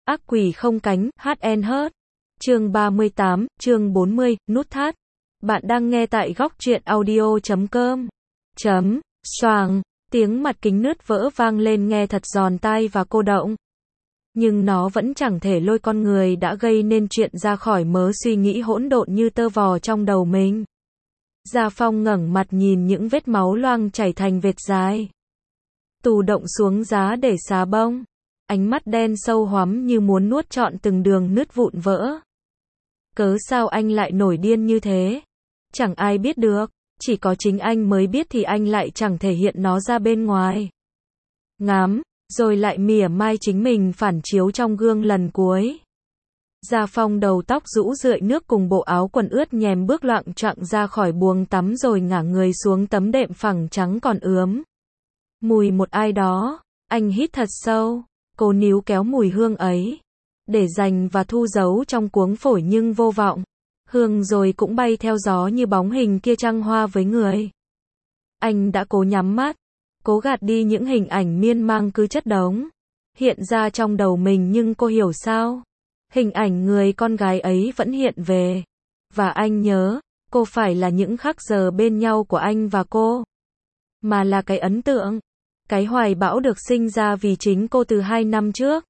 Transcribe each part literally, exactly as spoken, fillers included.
Ác quỷ không cánh, hát and hớt. Chương ba mươi tám, chương bốn mươi, nút thắt. Bạn đang nghe tại góc truyện audio chấm com. Chấm, xoàng, tiếng mặt kính nứt vỡ vang lên nghe thật giòn tai và cô động. Nhưng nó vẫn chẳng thể lôi con người đã gây nên chuyện ra khỏi mớ suy nghĩ hỗn độn như tơ vò trong đầu mình. Gia Phong ngẩng mặt nhìn những vết máu loang chảy thành vệt dài. Tù động xuống giá để xá bông. Ánh mắt đen sâu hoắm như muốn nuốt trọn từng đường nứt vụn vỡ. Cớ sao anh lại nổi điên như thế? Chẳng ai biết được, chỉ có chính anh mới biết thì anh lại chẳng thể hiện nó ra bên ngoài. Ngắm, rồi lại mỉa mai chính mình phản chiếu trong gương lần cuối. Gia Phong đầu tóc rũ rượi nước cùng bộ áo quần ướt nhèm bước loạng choạng ra khỏi buồng tắm rồi ngả người xuống tấm đệm phẳng trắng còn ướm. Mùi một ai đó, anh hít thật sâu, cố níu kéo mùi hương ấy, để dành và thu giấu trong cuống phổi nhưng vô vọng. Hương rồi cũng bay theo gió như bóng hình kia trăng hoa với người. Anh đã cố nhắm mắt, cố gạt đi những hình ảnh miên man cứ chất đống hiện ra trong đầu mình, nhưng cô hiểu sao? Hình ảnh người con gái ấy vẫn hiện về. Và anh nhớ, cô phải là những khắc giờ bên nhau của anh và cô, mà là cái ấn tượng, cái hoài bão được sinh ra vì chính cô từ hai năm trước.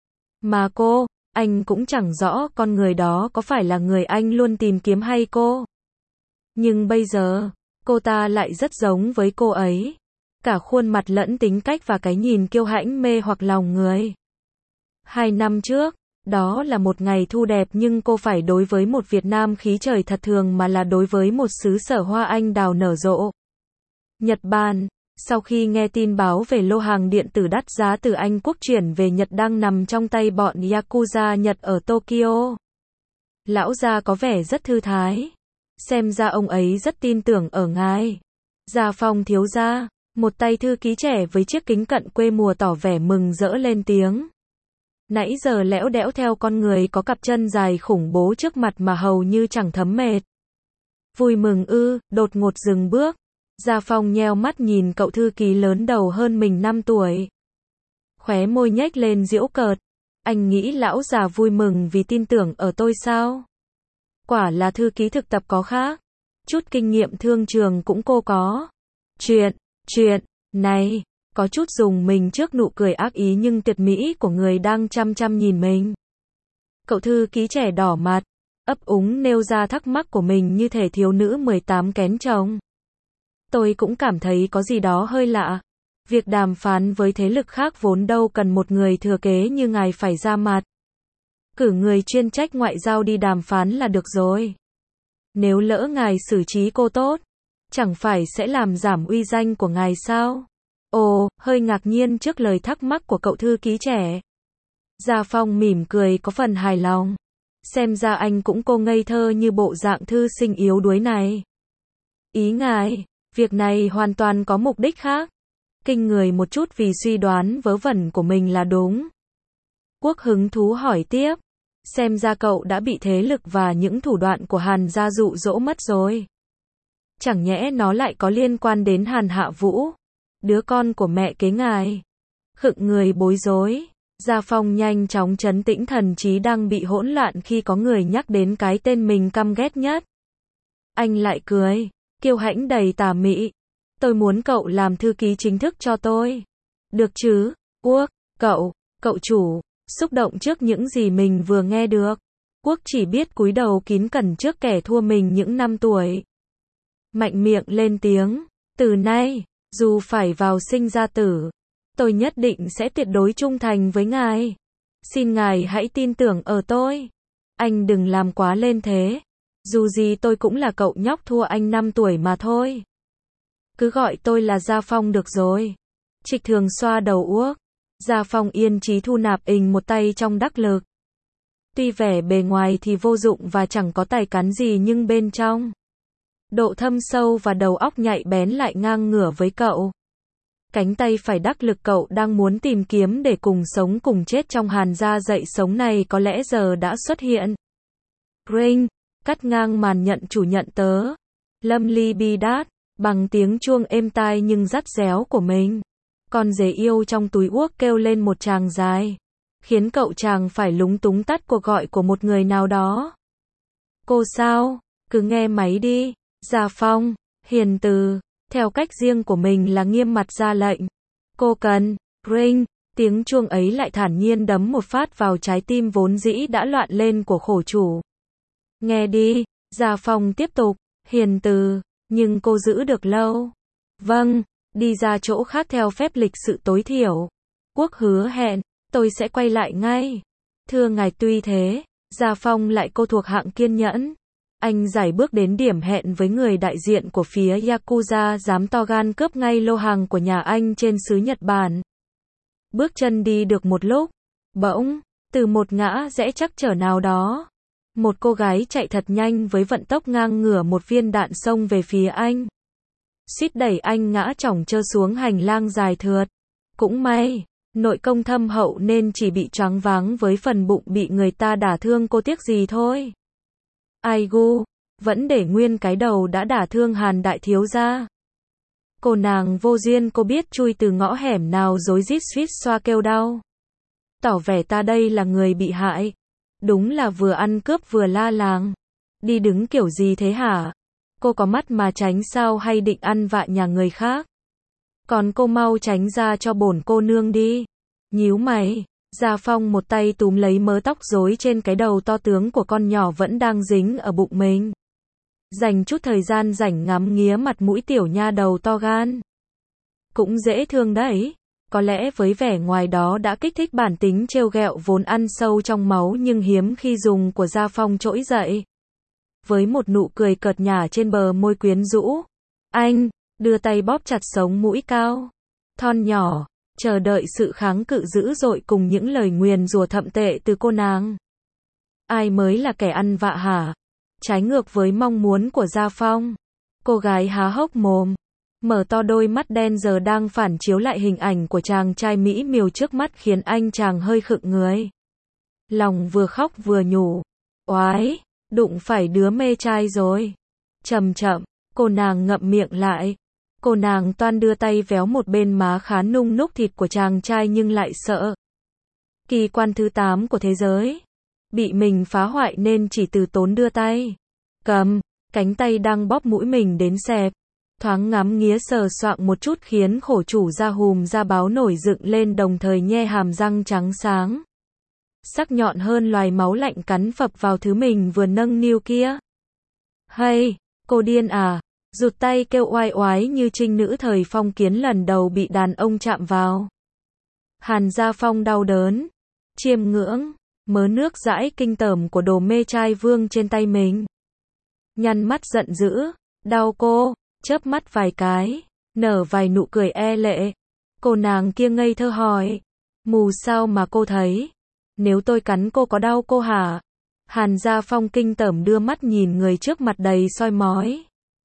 Mà cô, anh cũng chẳng rõ con người đó có phải là người anh luôn tìm kiếm hay cô. Nhưng bây giờ, cô ta lại rất giống với cô ấy. Cả khuôn mặt lẫn tính cách và cái nhìn kiêu hãnh mê hoặc lòng người. Hai năm trước, đó là một ngày thu đẹp nhưng cô phải đối với một Việt Nam khí trời thật thường mà là đối với một xứ sở hoa anh đào nở rộ. Nhật Bản, sau khi nghe tin báo về lô hàng điện tử đắt giá từ Anh Quốc chuyển về Nhật đang nằm trong tay bọn Yakuza Nhật ở Tokyo. Lão gia có vẻ rất thư thái. Xem ra ông ấy rất tin tưởng ở ngài. Gia Phong thiếu gia, một tay thư ký trẻ với chiếc kính cận quê mùa tỏ vẻ mừng rỡ lên tiếng. Nãy giờ lẽo đẽo theo con người có cặp chân dài khủng bố trước mặt mà hầu như chẳng thấm mệt. Vui mừng ư, đột ngột dừng bước. Gia Phong nheo mắt nhìn cậu thư ký lớn đầu hơn mình năm tuổi. Khóe môi nhếch lên giễu cợt. Anh nghĩ lão già vui mừng vì tin tưởng ở tôi sao? Quả là thư ký thực tập có khác. Chút kinh nghiệm thương trường cũng cô có. Chuyện, chuyện, này, có chút dùng mình trước nụ cười ác ý nhưng tuyệt mỹ của người đang chăm chăm nhìn mình. Cậu thư ký trẻ đỏ mặt, ấp úng nêu ra thắc mắc của mình như thể thiếu nữ mười tám kén chồng. Tôi cũng cảm thấy có gì đó hơi lạ. Việc đàm phán với thế lực khác vốn đâu cần một người thừa kế như ngài phải ra mặt. Cử người chuyên trách ngoại giao đi đàm phán là được rồi. Nếu lỡ ngài xử trí cô tốt, chẳng phải sẽ làm giảm uy danh của ngài sao? Ồ, hơi ngạc nhiên trước lời thắc mắc của cậu thư ký trẻ. Gia Phong mỉm cười có phần hài lòng. Xem ra anh cũng cô ngây thơ như bộ dạng thư sinh yếu đuối này. Ý ngài, việc này hoàn toàn có mục đích khác. Kinh người một chút vì suy đoán vớ vẩn của mình là đúng. Quốc hứng thú hỏi tiếp. Xem ra cậu đã bị thế lực và những thủ đoạn của Hàn gia dụ dỗ mất rồi. Chẳng nhẽ nó lại có liên quan đến Hàn Hạ Vũ, đứa con của mẹ kế ngài? Khựng người bối rối. Gia Phong nhanh chóng trấn tĩnh thần trí đang bị hỗn loạn khi có người nhắc đến cái tên mình căm ghét nhất. Anh lại cười, kiêu hãnh đầy tà mị. Tôi muốn cậu làm thư ký chính thức cho tôi. Được chứ, Quốc, cậu, cậu chủ, xúc động trước những gì mình vừa nghe được. Quốc chỉ biết cúi đầu kín cẩn trước kẻ thua mình những năm tuổi. Mạnh miệng lên tiếng, từ nay, dù phải vào sinh ra tử, tôi nhất định sẽ tuyệt đối trung thành với ngài. Xin ngài hãy tin tưởng ở tôi. Anh đừng làm quá lên thế. Dù gì tôi cũng là cậu nhóc thua anh năm tuổi mà thôi. Cứ gọi tôi là Gia Phong được rồi. Trịch Thường xoa đầu Uốc. Gia Phong yên chí thu nạp ình một tay trong đắc lực. Tuy vẻ bề ngoài thì vô dụng và chẳng có tài cán gì nhưng bên trong, độ thâm sâu và đầu óc nhạy bén lại ngang ngửa với cậu. Cánh tay phải đắc lực cậu đang muốn tìm kiếm để cùng sống cùng chết trong Hàn gia dậy sống này có lẽ giờ đã xuất hiện. Ring, cắt ngang màn nhận chủ nhận tớ. Lâm ly bi đát, bằng tiếng chuông êm tai nhưng dắt réo của mình. Con dế yêu trong túi Uốc kêu lên một tràng dài. khiến cậu chàng phải lúng túng tắt cuộc gọi của một người nào đó. Cô sao? Cứ nghe máy đi. Gia Phong, hiền từ, theo cách riêng của mình là nghiêm mặt ra lệnh. Cô cần, ring, tiếng chuông ấy lại thản nhiên đấm một phát vào trái tim vốn dĩ đã loạn lên của khổ chủ. Nghe đi, Gia Phong tiếp tục, hiền từ, nhưng cô giữ được lâu. Vâng, đi ra chỗ khác theo phép lịch sự tối thiểu. Quốc hứa hẹn, tôi sẽ quay lại ngay. Thưa ngài, tuy thế, Gia Phong lại cô thuộc hạng kiên nhẫn. Anh giải bước đến điểm hẹn với người đại diện của phía Yakuza dám to gan cướp ngay lô hàng của nhà anh trên xứ Nhật Bản. Bước chân đi được một lúc, bỗng, từ một ngã rẽ chắc trở nào đó, một cô gái chạy thật nhanh với vận tốc ngang ngửa một viên đạn xông về phía anh. Suýt đẩy anh ngã chỏng trơ xuống hành lang dài thượt. Cũng may, nội công thâm hậu nên chỉ bị choáng váng với phần bụng bị người ta đả thương, cô tiếc gì thôi. Ai gu, vẫn để nguyên cái đầu đã đả thương Hàn đại thiếu gia. Cô nàng vô duyên, cô biết chui từ ngõ hẻm nào rối rít suýt xoa kêu đau. Tỏ vẻ ta đây là người bị hại. Đúng là vừa ăn cướp vừa la làng. Đi đứng kiểu gì thế hả? Cô có mắt mà tránh sao hay định ăn vạ nhà người khác? Còn cô mau tránh ra cho bổn cô nương đi. Nhíu mày, Gia Phong một tay túm lấy mớ tóc rối trên cái đầu to tướng của con nhỏ vẫn đang dính ở bụng mình. Dành chút thời gian rảnh ngắm nghía mặt mũi tiểu nha đầu to gan. Cũng dễ thương đấy. Có lẽ với vẻ ngoài đó đã kích thích bản tính trêu ghẹo vốn ăn sâu trong máu nhưng hiếm khi dùng của Gia Phong trỗi dậy. Với một nụ cười cợt nhả trên bờ môi quyến rũ, anh đưa tay bóp chặt sống mũi cao, thon nhỏ, chờ đợi sự kháng cự dữ dội cùng những lời nguyền rủa thậm tệ từ cô nàng. Ai mới là kẻ ăn vạ hả? Trái ngược với mong muốn của Gia Phong, cô gái há hốc mồm, mở to đôi mắt đen giờ đang phản chiếu lại hình ảnh của chàng trai mỹ miều trước mắt khiến anh chàng hơi khựng người. Lòng vừa khóc vừa nhủ, oái, đụng phải đứa mê trai rồi. Chậm chậm, cô nàng ngậm miệng lại. Cô nàng toan đưa tay véo một bên má khá nung núc thịt của chàng trai nhưng lại sợ. Kỳ quan thứ tám của thế giới. Bị mình phá hoại nên chỉ từ tốn đưa tay. Cầm, cánh tay đang bóp mũi mình đến xẹp. Thoáng ngắm nghía sờ soạng một chút khiến khổ chủ da hùm da báo nổi dựng lên đồng thời nhe hàm răng trắng sáng. Sắc nhọn hơn loài máu lạnh cắn phập vào thứ mình vừa nâng niu kia. Hay, cô điên à? Rụt tay kêu oai oái như trinh nữ thời phong kiến lần đầu bị đàn ông chạm vào. Hàn Gia Phong đau đớn, chiêm ngưỡng, mớ nước dãi kinh tởm của đồ mê trai vương trên tay mình. Nhăn mắt giận dữ, đau cô, chớp mắt vài cái, nở vài nụ cười e lệ. Cô nàng kia ngây thơ hỏi, mù sao mà cô thấy? Nếu tôi cắn cô có đau cô hả? Hàn Gia Phong kinh tởm đưa mắt nhìn người trước mặt đầy soi mói.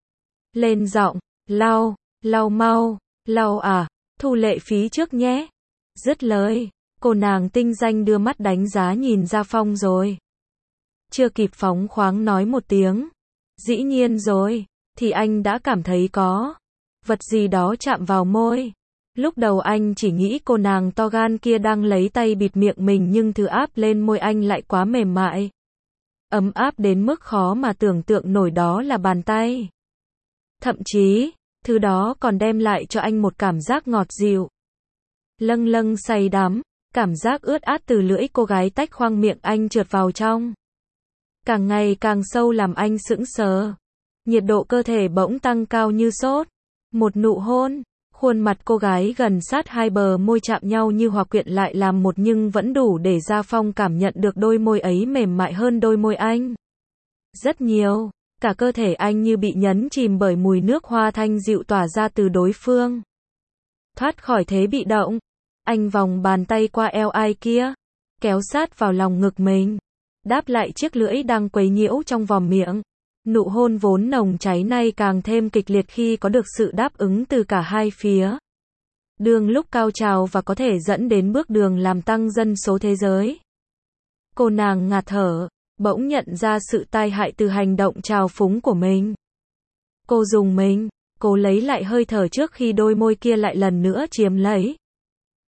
Lên giọng, lau, lau mau, lau à, thu lệ phí trước nhé. Dứt lời, cô nàng tinh danh đưa mắt đánh giá nhìn Gia Phong rồi. Chưa kịp phóng khoáng nói một tiếng. Dĩ nhiên rồi, thì anh đã cảm thấy có vật gì đó chạm vào môi. Lúc đầu anh chỉ nghĩ cô nàng to gan kia đang lấy tay bịt miệng mình nhưng thứ áp lên môi anh lại quá mềm mại. Ấm áp đến mức khó mà tưởng tượng nổi đó là bàn tay. Thậm chí, thứ đó còn đem lại cho anh một cảm giác ngọt dịu. Lâng lâng say đắm, cảm giác ướt át từ lưỡi cô gái tách khoang miệng anh trượt vào trong. Càng ngày càng sâu làm anh sững sờ. Nhiệt độ cơ thể bỗng tăng cao như sốt. Một nụ hôn, khuôn mặt cô gái gần sát hai bờ môi chạm nhau như hòa quyện lại làm một nhưng vẫn đủ để Gia Phong cảm nhận được đôi môi ấy mềm mại hơn đôi môi anh. Rất nhiều, cả cơ thể anh như bị nhấn chìm bởi mùi nước hoa thanh dịu tỏa ra từ đối phương. Thoát khỏi thế bị động, anh vòng bàn tay qua eo ai kia, kéo sát vào lòng ngực mình, đáp lại chiếc lưỡi đang quấy nhiễu trong vòm miệng. Nụ hôn vốn nồng cháy nay càng thêm kịch liệt khi có được sự đáp ứng từ cả hai phía. Đường lúc cao trào và có thể dẫn đến bước đường làm tăng dân số thế giới. Cô nàng ngạt thở, bỗng nhận ra sự tai hại từ hành động trào phúng của mình. Cô dùng mình, cố lấy lại hơi thở trước khi đôi môi kia lại lần nữa chiếm lấy.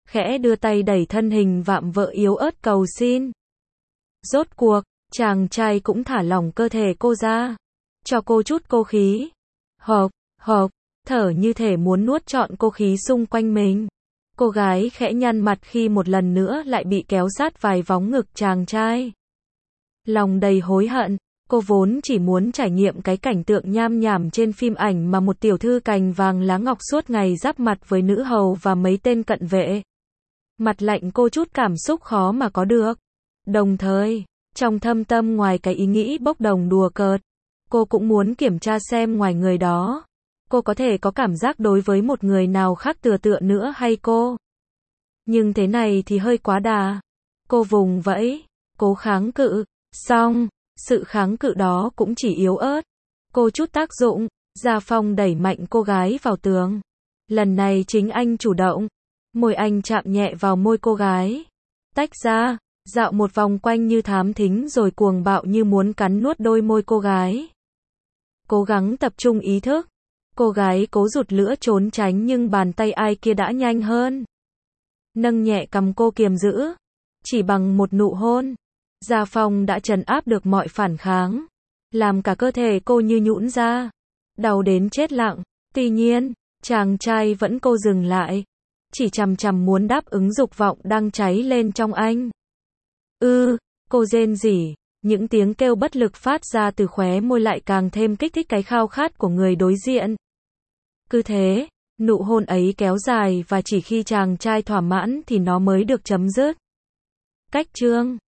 khẽ đưa tay đẩy thân hình vạm vỡ yếu ớt cầu xin. Rốt cuộc, chàng trai cũng thả lỏng cơ thể cô ra, cho cô chút cô khí. Hộc, hộc, thở như thể muốn nuốt trọn cô khí xung quanh mình. Cô gái khẽ nhăn mặt khi một lần nữa lại bị kéo sát vài vóng ngực chàng trai. Lòng đầy hối hận, cô vốn chỉ muốn trải nghiệm cái cảnh tượng nham nhảm trên phim ảnh mà một tiểu thư cành vàng lá ngọc suốt ngày giáp mặt với nữ hầu và mấy tên cận vệ. Mặt lạnh cô chút cảm xúc khó mà có được. Đồng thời, trong thâm tâm ngoài cái ý nghĩ bốc đồng đùa cợt, cô cũng muốn kiểm tra xem ngoài người đó, cô có thể có cảm giác đối với một người nào khác tựa tựa nữa hay cô. Nhưng thế này thì hơi quá đà. Cô vùng vẫy, cố kháng cự, xong, sự kháng cự đó cũng chỉ yếu ớt. Cô chút tác dụng, Gia Phong đẩy mạnh cô gái vào tường. Lần này chính anh chủ động. Môi anh chạm nhẹ vào môi cô gái. Tách ra, dạo một vòng quanh như thám thính rồi cuồng bạo như muốn cắn nuốt đôi môi cô gái. Cố gắng tập trung ý thức. Cô gái cố rụt lửa trốn tránh nhưng bàn tay ai kia đã nhanh hơn. Nâng nhẹ cầm cô kiềm giữ. Chỉ bằng một nụ hôn, Gia Phong đã trấn áp được mọi phản kháng. Làm cả cơ thể cô như nhũn ra. Đau đến chết lặng. Tuy nhiên, chàng trai vẫn cô dừng lại. Chỉ chằm chằm muốn đáp ứng dục vọng đang cháy lên trong anh. Ư, cô rên rỉ. Những tiếng kêu bất lực phát ra từ khóe môi lại càng thêm kích thích cái khao khát của người đối diện. Cứ thế, nụ hôn ấy kéo dài và chỉ khi chàng trai thỏa mãn thì nó mới được chấm dứt. Cách chương